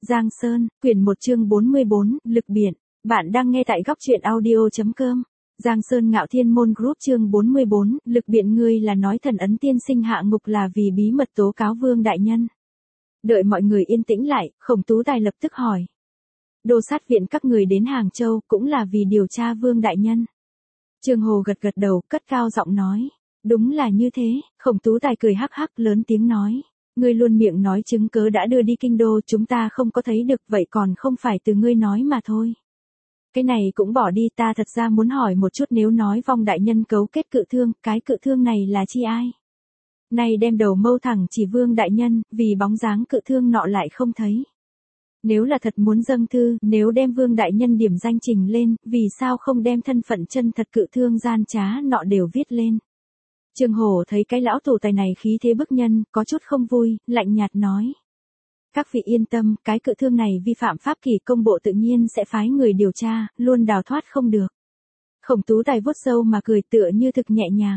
Giang Sơn, quyển 1 chương 44, Lực Biển. Bạn đang nghe tại góc truyện audio.com. Giang Sơn Ngạo Thiên Môn Group chương 44, Lực Biển. Ngươi là nói thần ấn tiên sinh hạ ngục là vì bí mật tố cáo Vương đại nhân. Đợi mọi người yên tĩnh lại, Khổng Tú Tài lập tức hỏi. Đô sát viện các người đến Hàng Châu cũng là vì điều tra Vương đại nhân. Trương Hồ gật gật đầu, cất cao giọng nói. Đúng là như thế. Khổng Tú Tài cười hắc hắc lớn tiếng nói. Ngươi luôn miệng nói chứng cớ đã đưa đi kinh đô, chúng ta không có thấy được, vậy còn không phải từ ngươi nói mà thôi. Cái này cũng bỏ đi, ta thật ra muốn hỏi một chút, nếu nói Vong đại nhân cấu kết cự thương, cái cự thương này là chi ai? Này đem đầu mâu thẳng chỉ Vương đại nhân, vì bóng dáng cự thương nọ lại không thấy. Nếu là thật muốn dâng thư, nếu đem Vương đại nhân điểm danh trình lên, vì sao không đem thân phận chân thật cự thương gian trá nọ đều viết lên? Trương Hổ thấy cái lão tù tài này khí thế bức nhân, có chút không vui, lạnh nhạt nói. Các vị yên tâm, cái cự thương này vi phạm pháp kỷ, công bộ tự nhiên sẽ phái người điều tra, luôn đào thoát không được. Khổng Tú Tài vuốt râu mà cười tựa như thực nhẹ nhàng.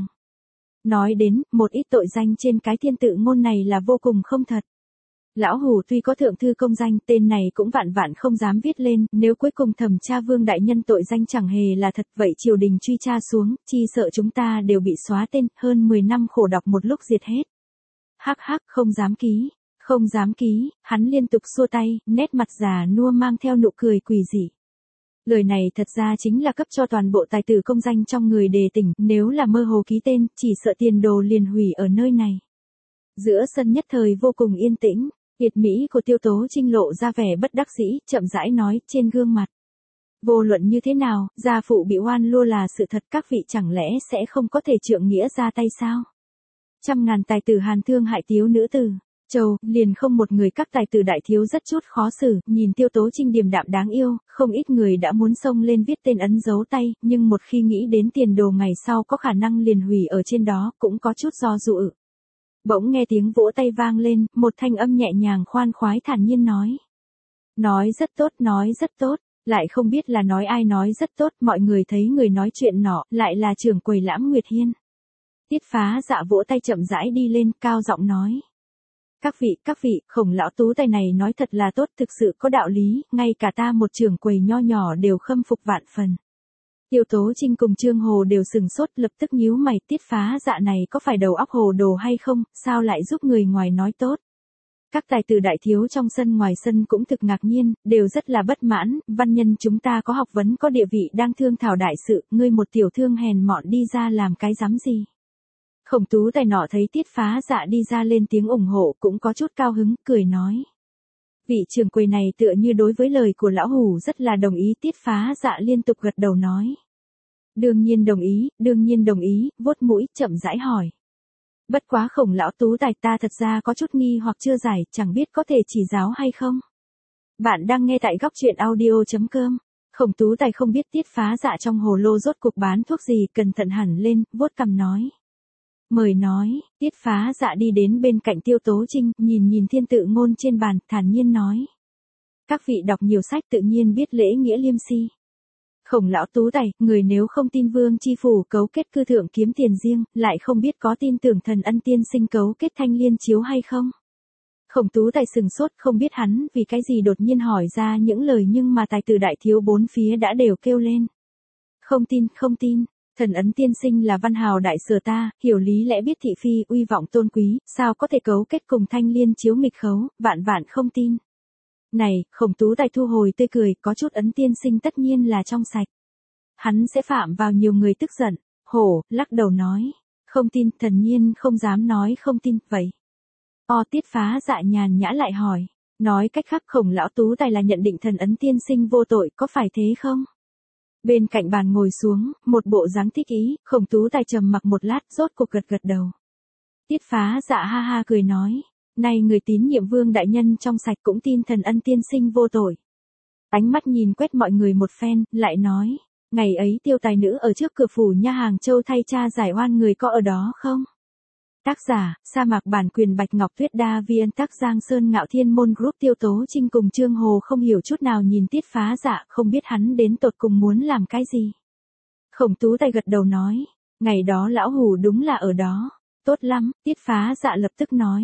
Nói đến, một ít tội danh trên cái thiên tự ngôn này là vô cùng không thật. Lão Hủ tuy có thượng thư công danh, tên này cũng vạn vạn không dám viết lên, nếu cuối cùng thẩm tra Vương đại nhân tội danh chẳng hề là thật, vậy triều đình truy tra xuống, chi sợ chúng ta đều bị xóa tên, hơn 10 năm khổ đọc một lúc diệt hết. Hắc hắc, không dám ký, không dám ký, hắn liên tục xua tay, nét mặt già nua mang theo nụ cười quỷ dị. Lời này thật ra chính là cấp cho toàn bộ tài tử công danh trong người đề tỉnh, nếu là mơ hồ ký tên, chỉ sợ tiền đồ liền hủy ở nơi này. Giữa sân nhất thời vô cùng yên tĩnh. Yệt mỹ của Tiêu Tố Trinh lộ ra vẻ bất đắc dĩ, chậm rãi nói, trên gương mặt. Vô luận như thế nào, gia phụ bị oan lua là sự thật, các vị chẳng lẽ sẽ không có thể trượng nghĩa ra tay sao? Trăm ngàn tài tử hàn thương hại tiếu nữ tử. Châu, liền không một người, các tài tử đại thiếu rất chút khó xử, nhìn Tiêu Tố Trinh điềm đạm đáng yêu, không ít người đã muốn xông lên viết tên ấn dấu tay, nhưng một khi nghĩ đến tiền đồ ngày sau có khả năng liền hủy ở trên đó, cũng có chút do dự. Bỗng nghe tiếng vỗ tay vang lên, một thanh âm nhẹ nhàng khoan khoái thản nhiên nói. Nói rất tốt, nói rất tốt, lại không biết là nói ai nói rất tốt, mọi người thấy người nói chuyện nọ, lại là trưởng quầy Lãm Nguyệt Hiên. Tiết Phá Dạ vỗ tay chậm rãi đi lên, cao giọng nói. Các vị, Khổng lão tú tài này nói thật là tốt, thực sự có đạo lý, ngay cả ta một trưởng quầy nho nhỏ đều khâm phục vạn phần. Tiêu Tố Trinh cùng Trương Hồ đều sừng sốt, lập tức nhíu mày, Tiết Phá Dạ này có phải đầu óc hồ đồ hay không, sao lại giúp người ngoài nói tốt. Các tài tử đại thiếu trong sân ngoài sân cũng thực ngạc nhiên, đều rất là bất mãn, văn nhân chúng ta có học vấn có địa vị đang thương thảo đại sự, ngươi một tiểu thương hèn mọn đi ra làm cái dám gì. Khổng Tú Tài nọ thấy Tiết Phá Dạ đi ra lên tiếng ủng hộ cũng có chút cao hứng, cười nói. Vị trưởng quầy này tựa như đối với lời của lão Hủ rất là đồng ý, Tiết Phá Dạ liên tục gật đầu nói. Đương nhiên đồng ý, vuốt mũi, chậm rãi hỏi. Bất quá Khổng lão tú tài, ta thật ra có chút nghi hoặc chưa giải, chẳng biết có thể chỉ giáo hay không. Bạn đang nghe tại góc truyện audio.com. Khổng Tú Tài không biết Tiết Phá Dạ trong hồ lô rốt cuộc bán thuốc gì, cẩn thận hẳn lên, vuốt cằm nói. Mời nói, Tiết Phá Dạ đi đến bên cạnh Tiêu Tố Trinh, nhìn thiên tự ngôn trên bàn, thản nhiên nói. Các vị đọc nhiều sách tự nhiên biết lễ nghĩa liêm si. Khổng lão tú tài, người nếu không tin Vương chi phủ cấu kết cư thượng kiếm tiền riêng, lại không biết có tin tưởng thần ân tiên sinh cấu kết Thanh Liên chiếu hay không. Khổng Tú Tài sừng sốt, không biết hắn vì cái gì đột nhiên hỏi ra những lời, nhưng mà tài tử đại thiếu bốn phía đã đều kêu lên. Không tin. Thần ấn tiên sinh là văn hào đại sở ta, hiểu lý lẽ biết thị phi, uy vọng tôn quý, sao có thể cấu kết cùng Thanh Liên chiếu nghịch khấu, vạn không tin. Này, Khổng Tú Tài thu hồi tươi cười, có chút ấn tiên sinh tất nhiên là trong sạch. Hắn sẽ phạm vào nhiều người tức giận, hổ, lắc đầu nói. Không tin, thần nhiên không dám nói không tin, vậy. Tiết Phá Dạ nhàn nhã lại hỏi. Nói cách khác Khổng lão tú tài là nhận định thần ấn tiên sinh vô tội, có phải thế không? Bên cạnh bàn ngồi xuống, một bộ dáng thích ý, Khổng Tú Tài trầm mặc một lát, rốt cuộc gật đầu. Tiết Phá Dạ ha ha cười nói, này người tín nhiệm Vương đại nhân trong sạch cũng tin thần ân tiên sinh vô tội. Ánh mắt nhìn quét mọi người một phen, lại nói, ngày ấy Tiêu tài nữ ở trước cửa phủ nha Hàng Châu thay cha giải oan, người có ở đó không? Tác giả, sa mạc bản quyền Bạch Ngọc Tuyết Đa viên tác Giang Sơn Ngạo Thiên Môn Group. Tiêu Tố Trinh cùng Trương Hồ không hiểu chút nào nhìn Tiết Phá Dạ, không biết hắn đến tột cùng muốn làm cái gì. Khổng Tú Tài gật đầu nói, ngày đó lão Hủ đúng là ở đó. Tốt lắm, Tiết Phá Dạ lập tức nói.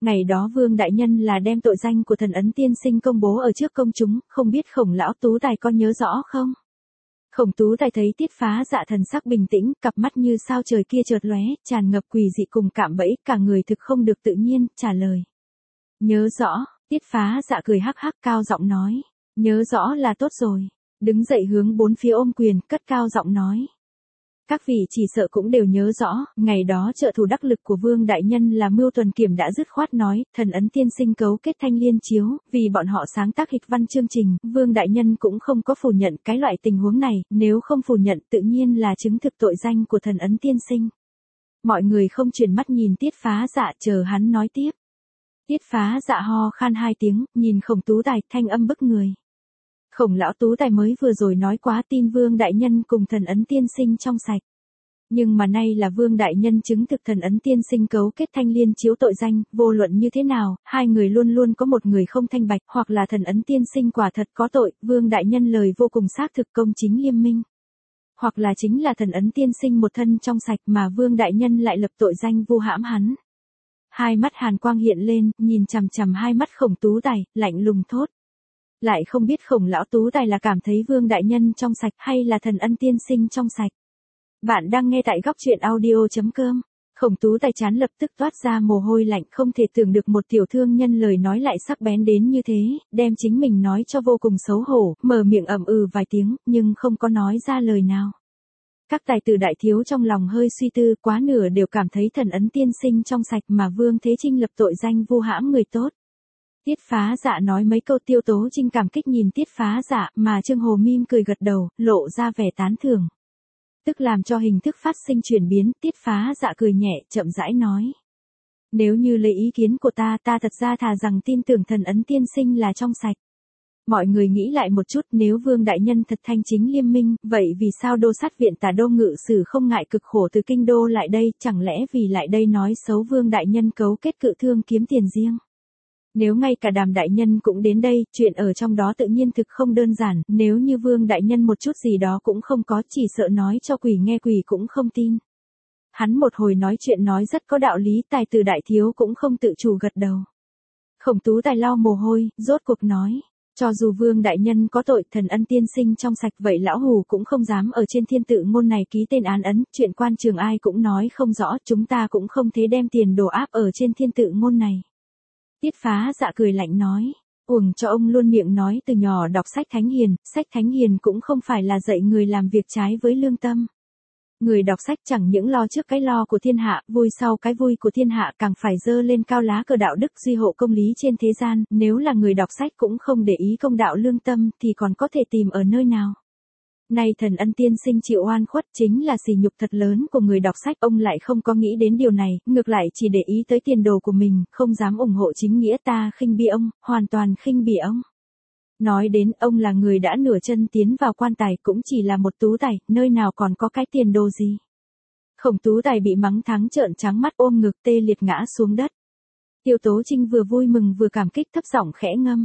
Ngày đó Vương Đại Nhân là đem tội danh của thần ấn tiên sinh công bố ở trước công chúng, không biết Khổng lão tú tài có nhớ rõ không? Khổng tú tài thấy Tiết Phá Dạ thần sắc bình tĩnh, cặp mắt như sao trời kia chợt lóe, tràn ngập quỷ dị cùng cạm bẫy, cả người thực không được tự nhiên, trả lời. Nhớ rõ, Tiết Phá Dạ cười hắc hắc cao giọng nói. Nhớ rõ là tốt rồi. Đứng dậy hướng bốn phía ôm quyền, cất cao giọng nói. Các vị chỉ sợ cũng đều nhớ rõ, ngày đó trợ thủ đắc lực của Vương Đại Nhân là Mưu Tuần Kiểm đã dứt khoát nói, thần ấn tiên sinh cấu kết Thanh Liên chiếu, vì bọn họ sáng tác hịch văn chương trình, Vương Đại Nhân cũng không có phủ nhận cái loại tình huống này, nếu không phủ nhận tự nhiên là chứng thực tội danh của thần ấn tiên sinh. Mọi người không chuyển mắt nhìn Tiết Phá Dạ chờ hắn nói tiếp. Tiết Phá Dạ ho khan hai tiếng, nhìn Khổng tú tài, thanh âm bức người. Khổng lão tú tài mới vừa rồi nói quá tin Vương Đại Nhân cùng thần ấn tiên sinh trong sạch. Nhưng mà nay là Vương Đại Nhân chứng thực thần ấn tiên sinh cấu kết Thanh Liên chiếu tội danh, vô luận như thế nào, hai người luôn luôn có một người không thanh bạch, hoặc là thần ấn tiên sinh quả thật có tội, Vương Đại Nhân lời vô cùng xác thực công chính nghiêm minh. Hoặc là chính là thần ấn tiên sinh một thân trong sạch mà Vương Đại Nhân lại lập tội danh vu hãm hắn. Hai mắt hàn quang hiện lên, nhìn chằm chằm hai mắt Khổng tú tài, lạnh lùng thốt. Lại không biết Khổng lão tú tài là cảm thấy Vương Đại Nhân trong sạch hay là thần ân tiên sinh trong sạch. Bạn đang nghe tại góc truyện audio.com. Khổng tú tài chán lập tức toát ra mồ hôi lạnh, không thể tưởng được một tiểu thương nhân lời nói lại sắc bén đến như thế, đem chính mình nói cho vô cùng xấu hổ, mở miệng ậm vài tiếng, nhưng không có nói ra lời nào. Các tài tử đại thiếu trong lòng hơi suy tư, quá nửa đều cảm thấy thần ấn tiên sinh trong sạch mà Vương Thế Trinh lập tội danh vu hãm người tốt. Tiết Phá Dạ nói mấy câu, Tiêu Tố Trinh cảm kích nhìn Tiết Phá Dạ, mà Trương Hồ Mim cười gật đầu, lộ ra vẻ tán thưởng. Tức làm cho hình thức phát sinh chuyển biến, Tiết Phá Dạ cười nhẹ, chậm rãi nói. Nếu như lấy ý kiến của ta thật ra thà rằng tin tưởng thần ấn tiên sinh là trong sạch. Mọi người nghĩ lại một chút, nếu Vương Đại Nhân thật thanh chính liêm minh, vậy vì sao đô sát viện Tả Đô ngự sử không ngại cực khổ từ kinh đô lại đây, chẳng lẽ vì lại đây nói xấu Vương Đại Nhân cấu kết cự thương kiếm tiền riêng? Nếu ngay cả Đàm Đại Nhân cũng đến đây, chuyện ở trong đó tự nhiên thực không đơn giản, nếu như Vương Đại Nhân một chút gì đó cũng không có, chỉ sợ nói cho quỷ nghe quỷ cũng không tin. Hắn một hồi nói chuyện nói rất có đạo lý, tài tử đại thiếu cũng không tự chủ gật đầu. Khổng tú tài lau mồ hôi, rốt cuộc nói. Cho dù Vương Đại Nhân có tội, thần ân tiên sinh trong sạch, vậy lão hù cũng không dám ở trên thiên tự ngôn này ký tên án ấn, chuyện quan trường ai cũng nói không rõ, chúng ta cũng không thế đem tiền đồ áp ở trên thiên tự ngôn này. Tiết Phá Dạ cười lạnh nói, uổng cho ông luôn miệng nói từ nhỏ đọc sách thánh hiền cũng không phải là dạy người làm việc trái với lương tâm. Người đọc sách chẳng những lo trước cái lo của thiên hạ, vui sau cái vui của thiên hạ, càng phải dơ lên cao lá cờ đạo đức duy hộ công lý trên thế gian, nếu là người đọc sách cũng không để ý công đạo lương tâm thì còn có thể tìm ở nơi nào. Nay thần ân tiên sinh chịu oan khuất chính là sỉ nhục thật lớn của người đọc sách, ông lại không có nghĩ đến điều này, ngược lại chỉ để ý tới tiền đồ của mình, không dám ủng hộ chính nghĩa, ta khinh bỉ ông, hoàn toàn khinh bỉ ông. Nói đến ông là người đã nửa chân tiến vào quan tài, cũng chỉ là một tú tài, nơi nào còn có cái tiền đồ gì. Khổng tú tài bị mắng thắng trợn trắng mắt ôm ngực tê liệt ngã xuống đất. Tiêu Tố Trinh vừa vui mừng vừa cảm kích thấp giọng khẽ ngâm.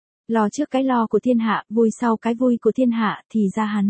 Lo trước cái lo của thiên hạ, vui sau cái vui của thiên hạ, thì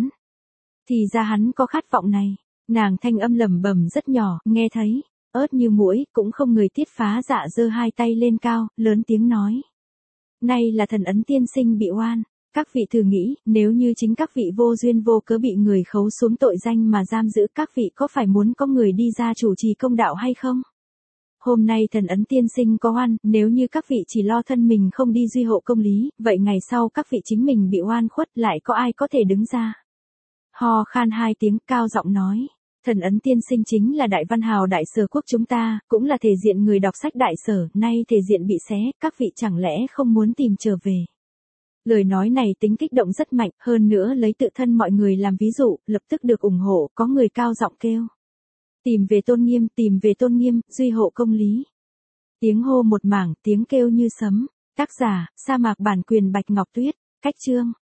ra hắn có khát vọng này. Nàng thanh âm lẩm bẩm rất nhỏ, nghe thấy, ớt như muỗi, cũng không người. Tiết Phá Dạ giơ hai tay lên cao, lớn tiếng nói. Nay là thần ấn tiên sinh bị oan, các vị thử nghĩ, nếu như chính các vị vô duyên vô cớ bị người khấu xuống tội danh mà giam giữ, các vị có phải muốn có người đi ra chủ trì công đạo hay không? Hôm nay thần ấn tiên sinh có oan, nếu như các vị chỉ lo thân mình không đi duy hộ công lý, vậy ngày sau các vị chính mình bị oan khuất lại có ai có thể đứng ra? Ho khan hai tiếng cao giọng nói. Thần ấn tiên sinh chính là đại văn hào đại sở quốc chúng ta, cũng là thể diện người đọc sách đại sở, nay thể diện bị xé, các vị chẳng lẽ không muốn tìm trở về. Lời nói này tính kích động rất mạnh, hơn nữa lấy tự thân mọi người làm ví dụ, lập tức được ủng hộ, có người cao giọng kêu. Tìm về tôn nghiêm, duy hộ công lý. Tiếng hô một mảng, tiếng kêu như sấm. Tác giả, sa mạc bản quyền Bạch Ngọc Tuyết, cách chương.